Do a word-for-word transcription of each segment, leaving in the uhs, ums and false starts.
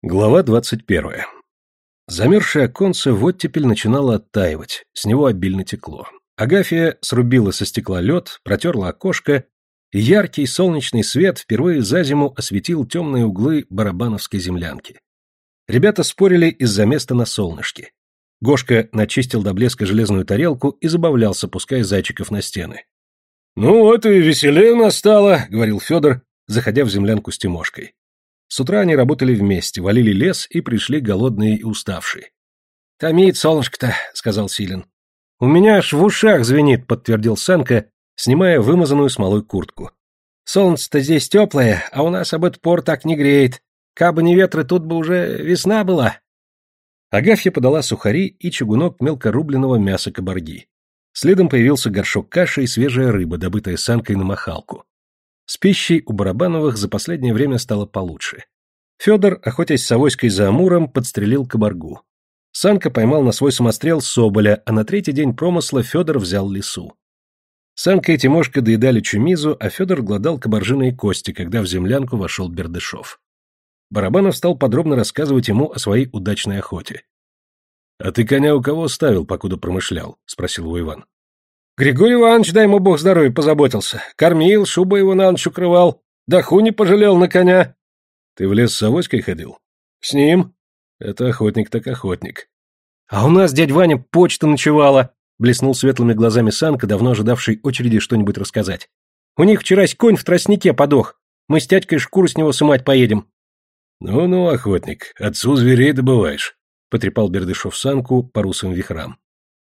Глава двадцать первая. Замерзшее оконце в оттепель начинало оттаивать, с него обильно текло. Агафья срубила со стекла лед, протерла окошко, и яркий солнечный свет впервые за зиму осветил темные углы барабановской землянки. Ребята спорили из-за места на солнышке. Гошка начистил до блеска железную тарелку и забавлялся, пуская зайчиков на стены. «Ну вот и веселее у нас стало», — говорил Федор, заходя в землянку с Тимошкой. С утра они работали вместе, валили лес и пришли голодные и уставшие. «Томит солнышко-то», — сказал Силин. «У меня аж в ушах звенит», — подтвердил Санка, снимая вымазанную смолой куртку. «Солнце-то здесь теплое, а у нас об этот пор так не греет. Кабы не ветры, тут бы уже весна была». Агафья подала сухари и чугунок мелкорубленного мяса кабарги. Следом появился горшок каши и свежая рыба, добытая Санкой на махалку. С пищей у Барабановых за последнее время стало получше. Федор, охотясь с авоськой за амуром, подстрелил кабаргу. Санка поймал на свой самострел соболя, а на третий день промысла Федор взял лису. Санка и Тимошка доедали чумизу, а Федор глодал кабаржиные кости, когда в землянку вошел Бердышев. Барабанов стал подробно рассказывать ему о своей удачной охоте. — А ты коня у кого ставил, покуда промышлял? — спросил его Иван. Григорий Иванович, дай ему бог здоровья, позаботился. Кормил, шубу его на ночь укрывал. Даху не пожалел на коня. Ты в лес с авоськой ходил? С ним. Это охотник так охотник. А у нас, дядь Ваня, почта ночевала, блеснул светлыми глазами Санка, давно ожидавший очереди что-нибудь рассказать. У них вчерась конь в тростнике подох. Мы с тядькой шкуру с него сымать поедем. Ну-ну, охотник, отцу зверей добываешь, потрепал Бердышев Санку по русым вихрам.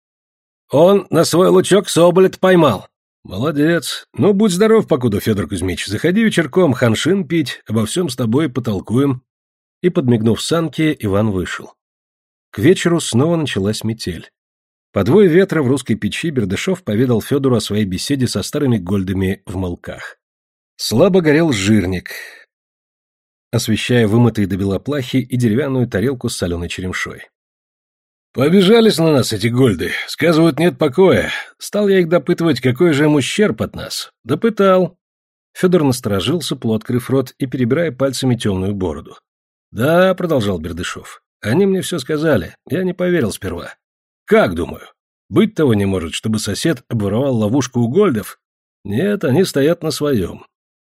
Он на свой лучок соболя-то поймал. Молодец. Ну, будь здоров, покуда, Федор Кузьмич. Заходи вечерком ханшин пить, обо всем с тобой потолкуем. И, подмигнув Санке, Иван вышел. К вечеру снова началась метель. По двое ветра в русской печи Бердышев поведал Федору о своей беседе со старыми гольдами в Молках. Слабо горел жирник, освещая вымытые до бела плахи и деревянную тарелку с соленой черемшой. Побежались на нас эти гольды, сказывают, нет покоя. Стал я их допытывать, какой же им ущерб от нас. Допытал. Федор насторожился, полуоткрыв рот и перебирая пальцами темную бороду. Да, продолжал Бердышев, они мне все сказали, я не поверил сперва. Как, думаю, быть того не может, чтобы сосед обворовал ловушку у гольдов? Нет, они стоят на своем.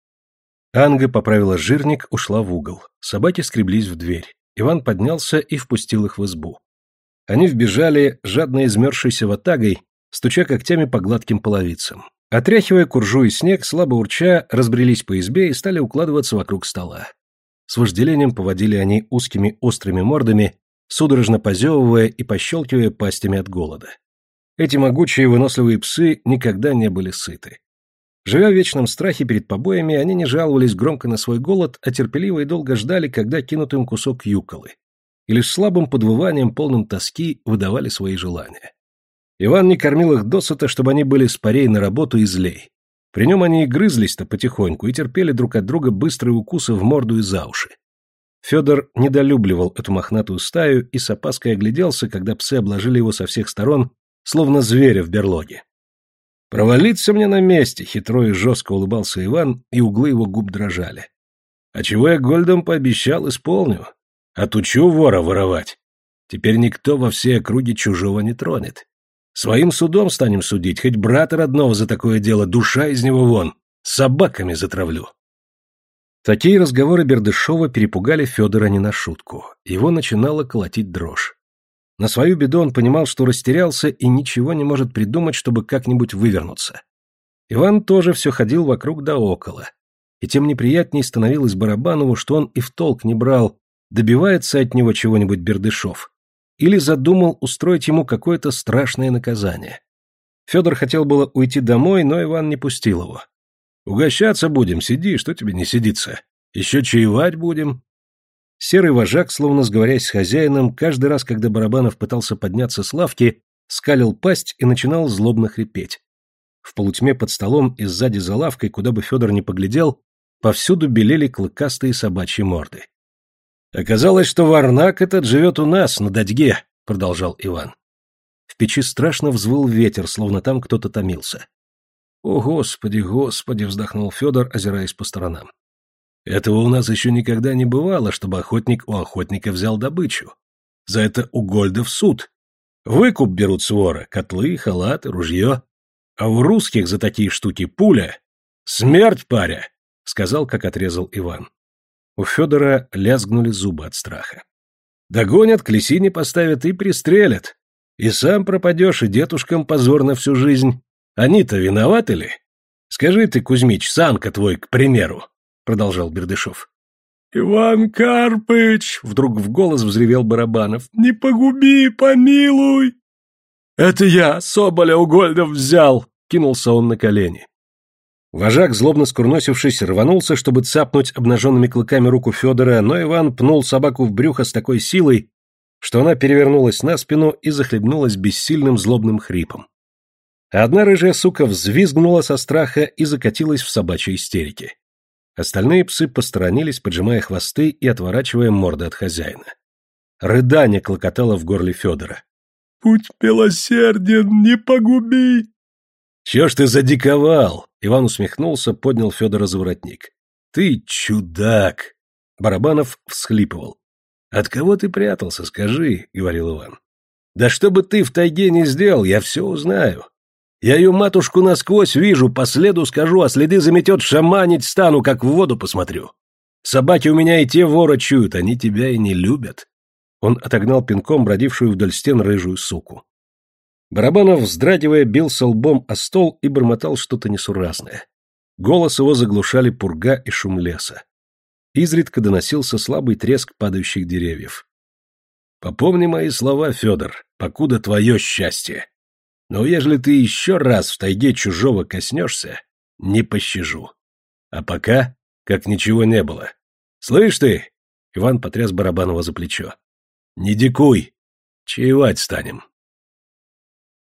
Анга поправила жирник, ушла в угол. Собаки скреблись в дверь. Иван поднялся и впустил их в избу. Они вбежали, жадно измерзшейся ватагой, стуча когтями по гладким половицам. Отряхивая куржу и снег, слабо урча, разбрелись по избе и стали укладываться вокруг стола. С вожделением поводили они узкими острыми мордами, судорожно позевывая и пощелкивая пастями от голода. Эти могучие выносливые псы никогда не были сыты. Живя в вечном страхе перед побоями, они не жаловались громко на свой голод, а терпеливо и долго ждали, когда кинут им кусок юколы. И лишь слабым подвыванием, полным тоски, выдавали свои желания. Иван не кормил их досыта, чтобы они были спорей на работу и злей. При нем они и грызлись-то потихоньку и терпели друг от друга быстрые укусы в морду и за уши. Федор недолюбливал эту мохнатую стаю и с опаской огляделся, когда псы обложили его со всех сторон, словно зверя в берлоге. «Провалиться мне на месте!» — хитро и жестко улыбался Иван, и углы его губ дрожали. «А чего я гольдам пообещал, исполню. Отучу вора воровать. Теперь никто во всей округе чужого не тронет. Своим судом станем судить, хоть брата родного за такое дело, душа из него вон, собаками затравлю». Такие разговоры Бердышева перепугали Федора не на шутку. Его начинало колотить дрожь. На свою беду он понимал, что растерялся и ничего не может придумать, чтобы как-нибудь вывернуться. Иван тоже все ходил вокруг да около. И тем неприятней становилось Барабанову, что он и в толк не брал, добивается от него чего-нибудь Бердышев, или задумал устроить ему какое-то страшное наказание. Федор хотел было уйти домой, но Иван не пустил его. «Угощаться будем, сиди, что тебе не сидится? Еще чаевать будем». Серый вожак, словно сговорясь с хозяином, каждый раз, когда Барабанов пытался подняться с лавки, скалил пасть и начинал злобно хрипеть. В полутьме под столом и сзади за лавкой, куда бы Федор ни поглядел, повсюду белели клыкастые собачьи морды. «Оказалось, что варнак этот живет у нас, на Дадьге», — продолжал Иван. В печи страшно взвыл ветер, словно там кто-то томился. «О, Господи, Господи!» — вздохнул Федор, озираясь по сторонам. Этого у нас еще никогда не бывало, чтобы охотник у охотника взял добычу. За это у Гольда в суд. Выкуп берут с вора, котлы, халаты, ружье. А у русских за такие штуки пуля. Смерть, паря, — сказал, как отрезал Иван. У Федора лязгнули зубы от страха. Догонят, к лисине поставят и пристрелят. И сам пропадешь, и дедушкам позор на всю жизнь. Они-то виноваты ли? Скажи ты, Кузьмич, Санка твой, к примеру, — продолжал Бердышев. — Иван Карпыч! — вдруг в голос взревел Барабанов. — Не погуби, помилуй! — Это я, Соболя у Гольдов взял! — кинулся он на колени. Вожак, злобно скурносившись, рванулся, чтобы цапнуть обнаженными клыками руку Федора, но Иван пнул собаку в брюхо с такой силой, что она перевернулась на спину и захлебнулась бессильным злобным хрипом. А одна рыжая сука взвизгнула со страха и закатилась в собачьей истерике. Остальные псы посторонились, поджимая хвосты и отворачивая морды от хозяина. Рыдание клокотало в горле Федора. — Будь милосерден, не погуби! — Чего ж ты задиковал? — Иван усмехнулся, поднял Федора за воротник. — Ты чудак! Барабанов всхлипывал. — От кого ты прятался, скажи, — говорил Иван. — Да что бы ты в тайге не сделал, я все узнаю. Я ее матушку насквозь вижу, по следу скажу, а следы заметет, шаманить стану, как в воду посмотрю. Собаки у меня и те вора чуют, они тебя и не любят. Он отогнал пинком бродившую вдоль стен рыжую суку. Барабанов, вздрагивая, бился лбом о стол и бормотал что-то несуразное. Голос его заглушали пурга и шум леса. Изредка доносился слабый треск падающих деревьев. «Попомни мои слова, Федор, покуда твое счастье. Но ежели ты еще раз в тайге чужого коснешься, не пощажу. А пока, как ничего не было. Слышь ты?» Иван потряс Барабанова за плечо. «Не дикуй, чаевать станем».